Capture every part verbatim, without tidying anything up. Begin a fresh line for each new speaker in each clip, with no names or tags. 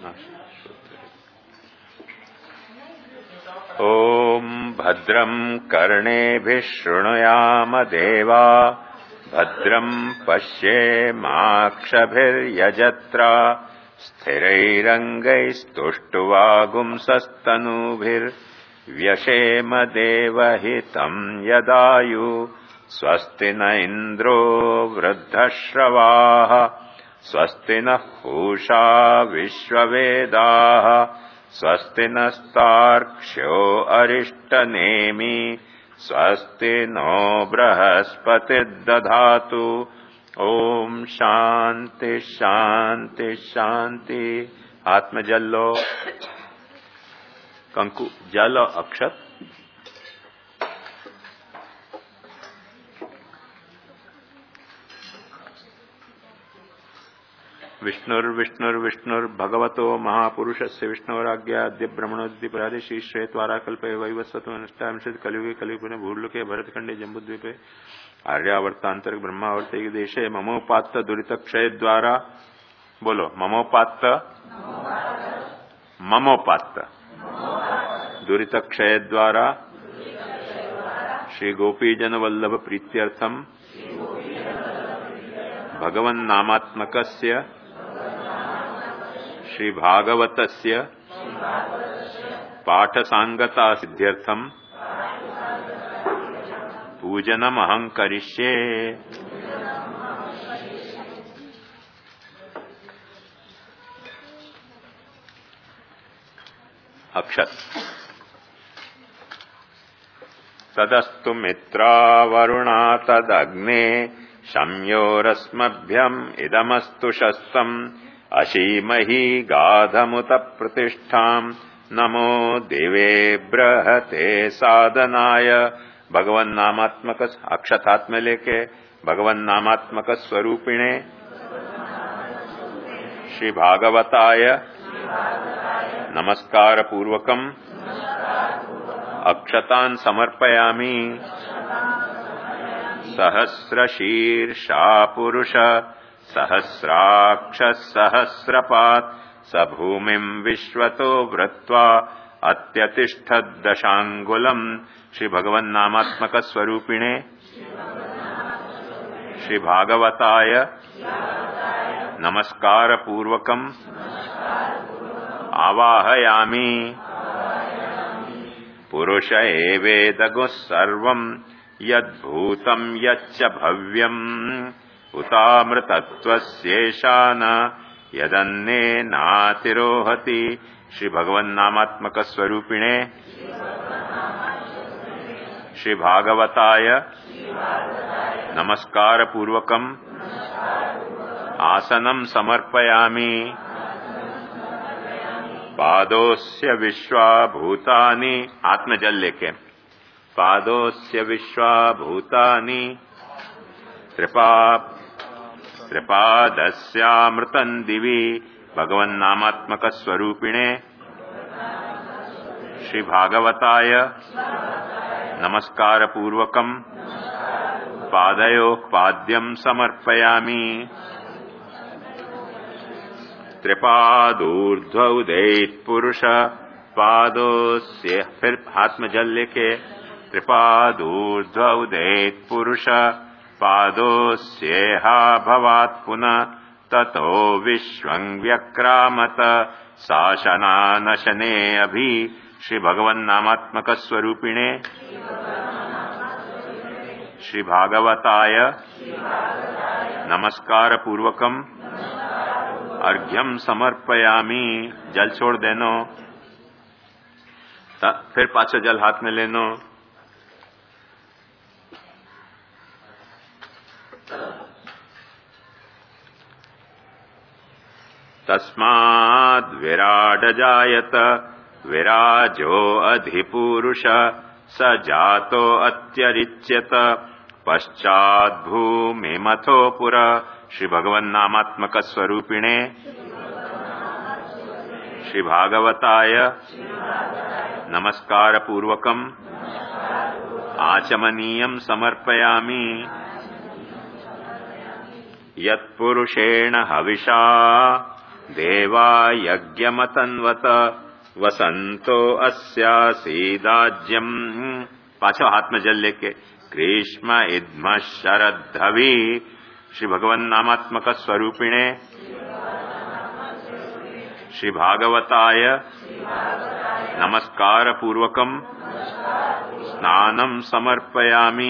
ओम भद्रं कर्णेभिः शृणुयाम देवा भद्रं पश्येमाक्षभिर्यजत्रा स्थिरैरङ्गैस्तुष्टुवागुंसस्तनूभिर्व्यशेम देवहितं यदायु स्वस्ति न इन्द्रो वृद्धश्रवाः स्वस्ति नः पूषा विश्ववेदाः स्वस्ति नस्तार्क्ष्यो अरिष्टनेमि स्वस्ति नो बृहस्पतिर्दधातु। ओम शांति शांति शांति। हाथ में जल लो, कंकु जल और अक्षत। विष्णुर्विष्णुर्विष्णुर् भगवतो महापुरुषस्य विष्णुराज्ञा अद्य ब्रह्मणोद्दीपराधि श्री श्वेतवारा कल्पे वैवस्वतो अनुष्ठांशत् कलियुगे कलियुगे भूर्लोके भरतखंडे जम्बूद्वीपे आर्यावर्तांतरिक ब्रह्मावर्तिक देशे ममोपात्त दुरित क्षय द्वारा बोलो ममोपात्त ममोपात्त दुरित क्षय द्वारा श्री गोपीजन वल्लभ प्रीत्यर्थम भगवन् नामात्मकस्य श्री भागवतस्य पाठसांगता सिद्ध्यर्थम पूजनम अहं करिष्ये। अक्षत। तदस्तु मित्रा वरुणा तदग्ने शम्योरस्मभ्यम् इदमस्तु शस्तम् अशीमहि गाधमुत प्रतिष्ठाम् नमो देवे बृहते साधनाय। भगवन नामात्मक अक्षत हाथ में लेके भगवन नामात्मक स्वरूपिणे श्री भागवताय नमस्कार पूर्वकम अक्षतान् समर्पयामि। सहस्रशीर्षा पुरुष सहस्राक्ष सहस्रपात् स भूमिं विश्वतो वृत्वा अत्यतिष्ठद्दशांगुलम्। श्री भगवन नामात्मक स्वरूपिणे श्री भागवताय नमस्कार पूर्वकम आवाहयामि। पुरुष एवेदगुः सर्वम् यद्भूतं यच्च भव्यम् उतामृतत्वस्येषा न यदन्नेनातिरोहति। श्री भगवन नामात्मक स्वरूपिणे श्री भागवताय नमस्कार पूर्वकम आसनं समर्पयामि। पादोस्य विश्वा भूतानि आत्मजल लेके पादोस्य विश्वा भूतानि त्रिपा त्रिपादस्यामृतं दिवि भगवन नामात्मक स्वरूपिणे श्री भागवताय नमस्कार पूर्वकम पादयोः पाद्यं समर्पयामि। त्रिपादूर्ध्व उदेत पुरुष पादोस्य फिर हाथ में जल लेके त्रिपादूर्ध्व उदेत पुरुष पादोस्येहा भवात् पुनः ततो विश्वं व्यक्रामत शासनानशने अभि। श्री भगवन नामात्मक स्वरूपिणे श्री भागवताय नमस्कार पूर्वकम अर्घ्यम समर्पयामि। जल छोड़ देनो, फिर पाछो जल हाथ में लेनो। तस्माद् विराड जायत विराजो अधिपुरुष स जातो अत्यरिच्यत पश्चात् भूमिमथो पुर। श्री भगवन नामात्मक स्वरूपिणे श्री भागवताय नमस्कार पूर्वकम आचमनीयं समर्पयामि। यत्पुरुषेण हविषा देवा यज्ञमतन्वत वसंतो अस्यासीदाज्यम। पाछो हाथ में जल लेके ग्रीष्म इद्म शरद्धवी श्री भगवन नामात्मक स्वरूपिणे श्री भागवताय नमस्कार पूर्वकम स्नानं समर्पयामि।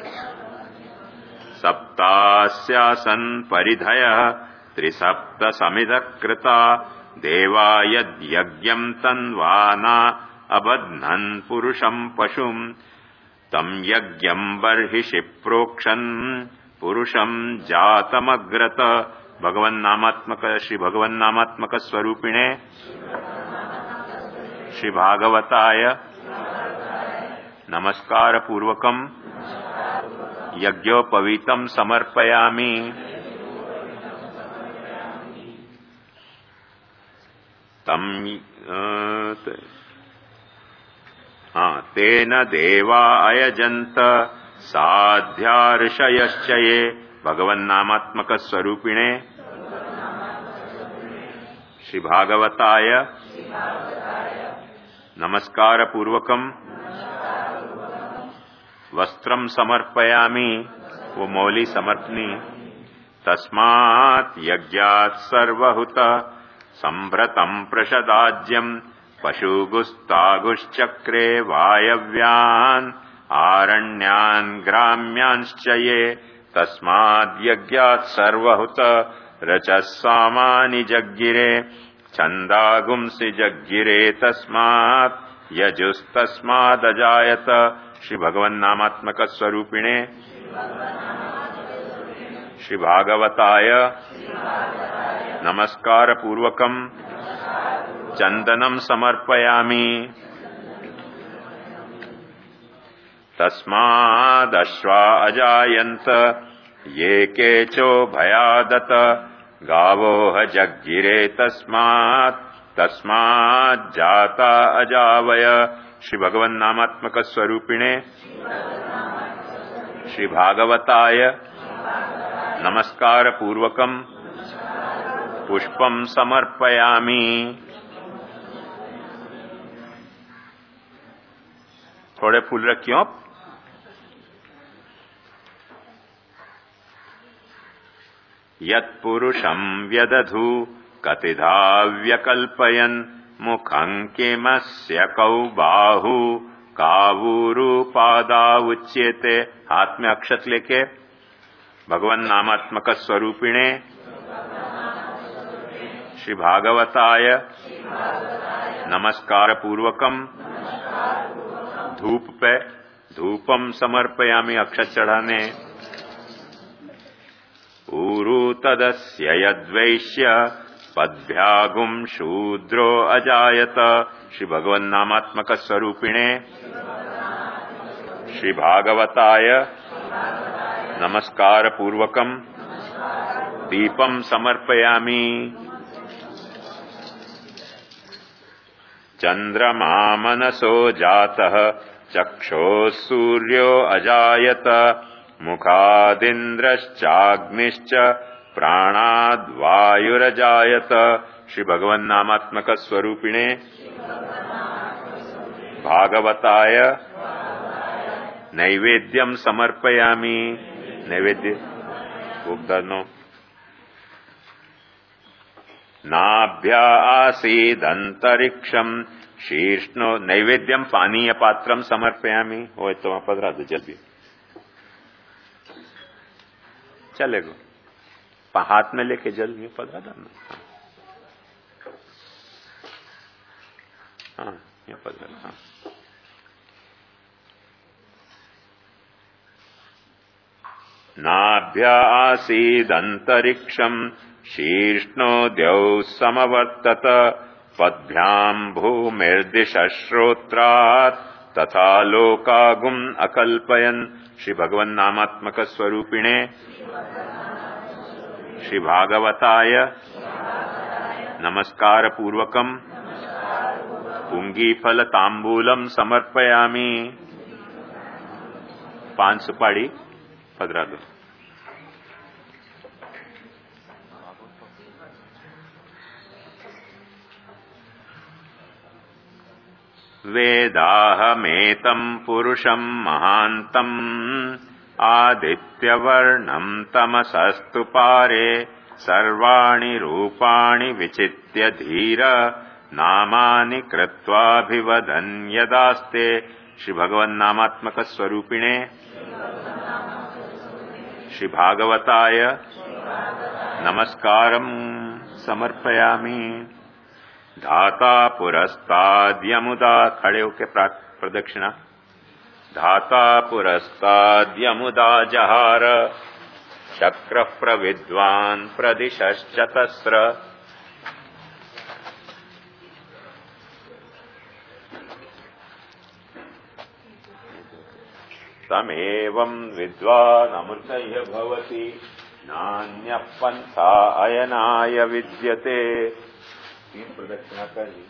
सप्तास्यासन परिधय त्रिसप्त समिध कृता देवा यद्यज्ञं तन्वाना अबध्नन् पुरुषं पशुं तं यज्ञं बर्हिषि प्रोक्षन् पुरुषं जातमग्रत। भगवन नामात्मक श्री भगवन नामात्मक स्वरूपिणे श्री भागवताय नमस्कार पूर्वकम यज्ञोपवीतम समर्पयामि। तम हाँ तेन देवा अयजंत साध्यार्षयश्चये भगवन नामात्मक स्वरूपिणे श्री भागवताय नमस्कार पूर्वकम वस्त्रम समर्पयामि। वो मौली समर्पणी। तस्मात् यज्ञात् सर्वहुत संभ्रतं प्रषदाज्यम पशुगुस्तागुश्चक्रे वायव्यान् आरण्यान् ग्राम्यांश्च ये तस्माद् यज्ञात् सर्वहुत रचः सामानि जग्गिरे छन्दागुंसि जग्गिरे तस्मात् यजुस्तस्मादजायत। श्री भगवन नामात्मक स्वरूपिणे श्री भागवताय नमस्कार पूर्वकम चंदनम समर्पयामि। तस्मादश्वा अजायन्त ये केचो भयादत गावोह जग्गिरे तस्मात् तस्मात् जाता अजावय। श्री भगवन नामात्मक स्वरूपिणे श्री भागवताय नमस्कार पूर्वकम पुष्पम समर्पयामि। थोड़े फूल रखियो। यत्पुरुषं व्यदधु कतिधा व्यकल्पयन् मुखं किमस्य कौ बाहु कावूरुपादा उच्यते। हाथ में अक्षत लेके भगवन नामात्मक स्वरूपिणे श्री भागवताय नमस्कार पूर्वकम धूप पे धूपम समर्पयामि। अक्षत चढ़ाने। ऊरु तदस्य यद्वैश्य पद्भ्यागुम शूद्रो अजायत। श्री भगवन नामात्मक स्वरूपिणे श्री भागवताय नमस्कार पूर्वकम दीपम समर्पयामि। चंद्रमा मनसो जातः चक्षुः सूर्यो अजायत मुखादिन्द्रश्चाग्निश्च प्राणाद्वायुरजायत। श्री भगवन नामात्मक स्वरूपिणे भागवताय नैवेद्यम समर्पयामि। नैवेद्य उक्तनो नाभ्या आसीदंतरिक्षम शीर्ष्णो। नैवेद्यम पानीय पात्रम समर्पयामि। हो तो वहां पधरा दो जल्दी चलेगा। हाथ में लेके जल में पधरा देना। हाँ ये पधरा। हाँ नाभ्या आसीदंतरिक्षम शीर्ष्णो द्यौः समवर्तत पद्भ्यां भूमिर्दिशश्रोत्रात् तथा लोकागुम् अकल्पयन्। श्री भगवन नामात्मक स्वरूपिणे श्री भागवताय नमस्कार पूर्वकम पुंगी फल तांबूलम समर्पयामि। पान सुपारी पधरा दो। वेदाहमेतं पुरुषं महान्तम् आदित्यवर्णं तमसस्तु पारे सर्वाणि रूपाणि विचित्य धीर नामानि कृत्वाभिवदन् यदास्ते। श्री भगवन् नामात्मक स्वरूपिणे श्री भागवताय नमस्कारं समर्पयामि। धाता पुरस्ताद्यमुदा, खड़े होके प्रदक्षिणा। धाता पुरस्ताद्यमुदा जहार चक्र प्रविद्वान् प्रदिशश्चतस्र। तमेवं विद्वान् अमृतय्य भवति नान्यः पन्था अयनाय विद्यते। तीन प्रदक्षिणा करिए।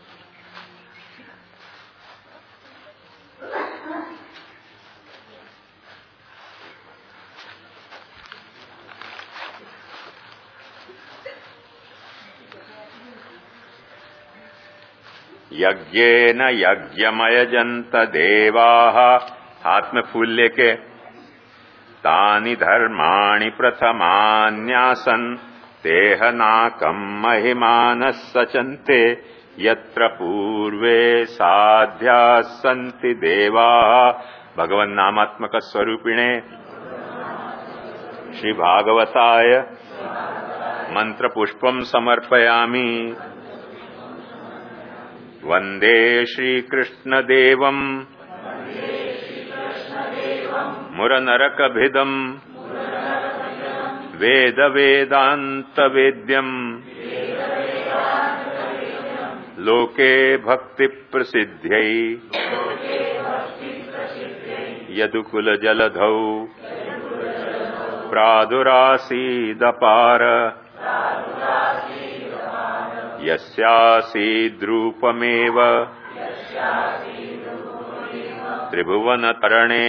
यज्ञेन यज्ञमयजन्त देवाः, हाथ में फूल लेके, तानि धर्माणि प्रथमान्यासन् तेहनाकम् महिमानः सचन्ते। यत्र पूर्वे साध्याः सन्ति देवाः। भगवन् नामात्मक स्वरूपिणे श्री भागवताय मंत्र पुष्पं समर्पयामि। वंदे श्रीकृष्ण देवम् मुरनरकभिदम् वेद वेदांत वेद्यम् लोके भक्ति प्रसिद्ध्यै यदुकुल जलधौ प्रादुरासीदपार। यस्यासीद्रूपमेव त्रिभुवनतरणे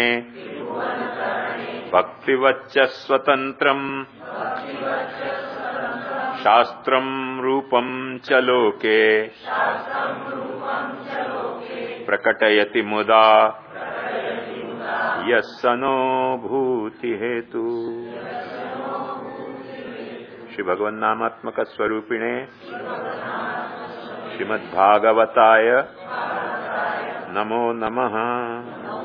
भक्तिवच्च स्वतन्त्रम् शास्त्रं रूपं च लोके प्रकटयति मुदा यस्सनो भूति हेतु। श्री भगवन् नामात्मक स्वरूपिणे श्रीमद्भागवताय नमो नमः।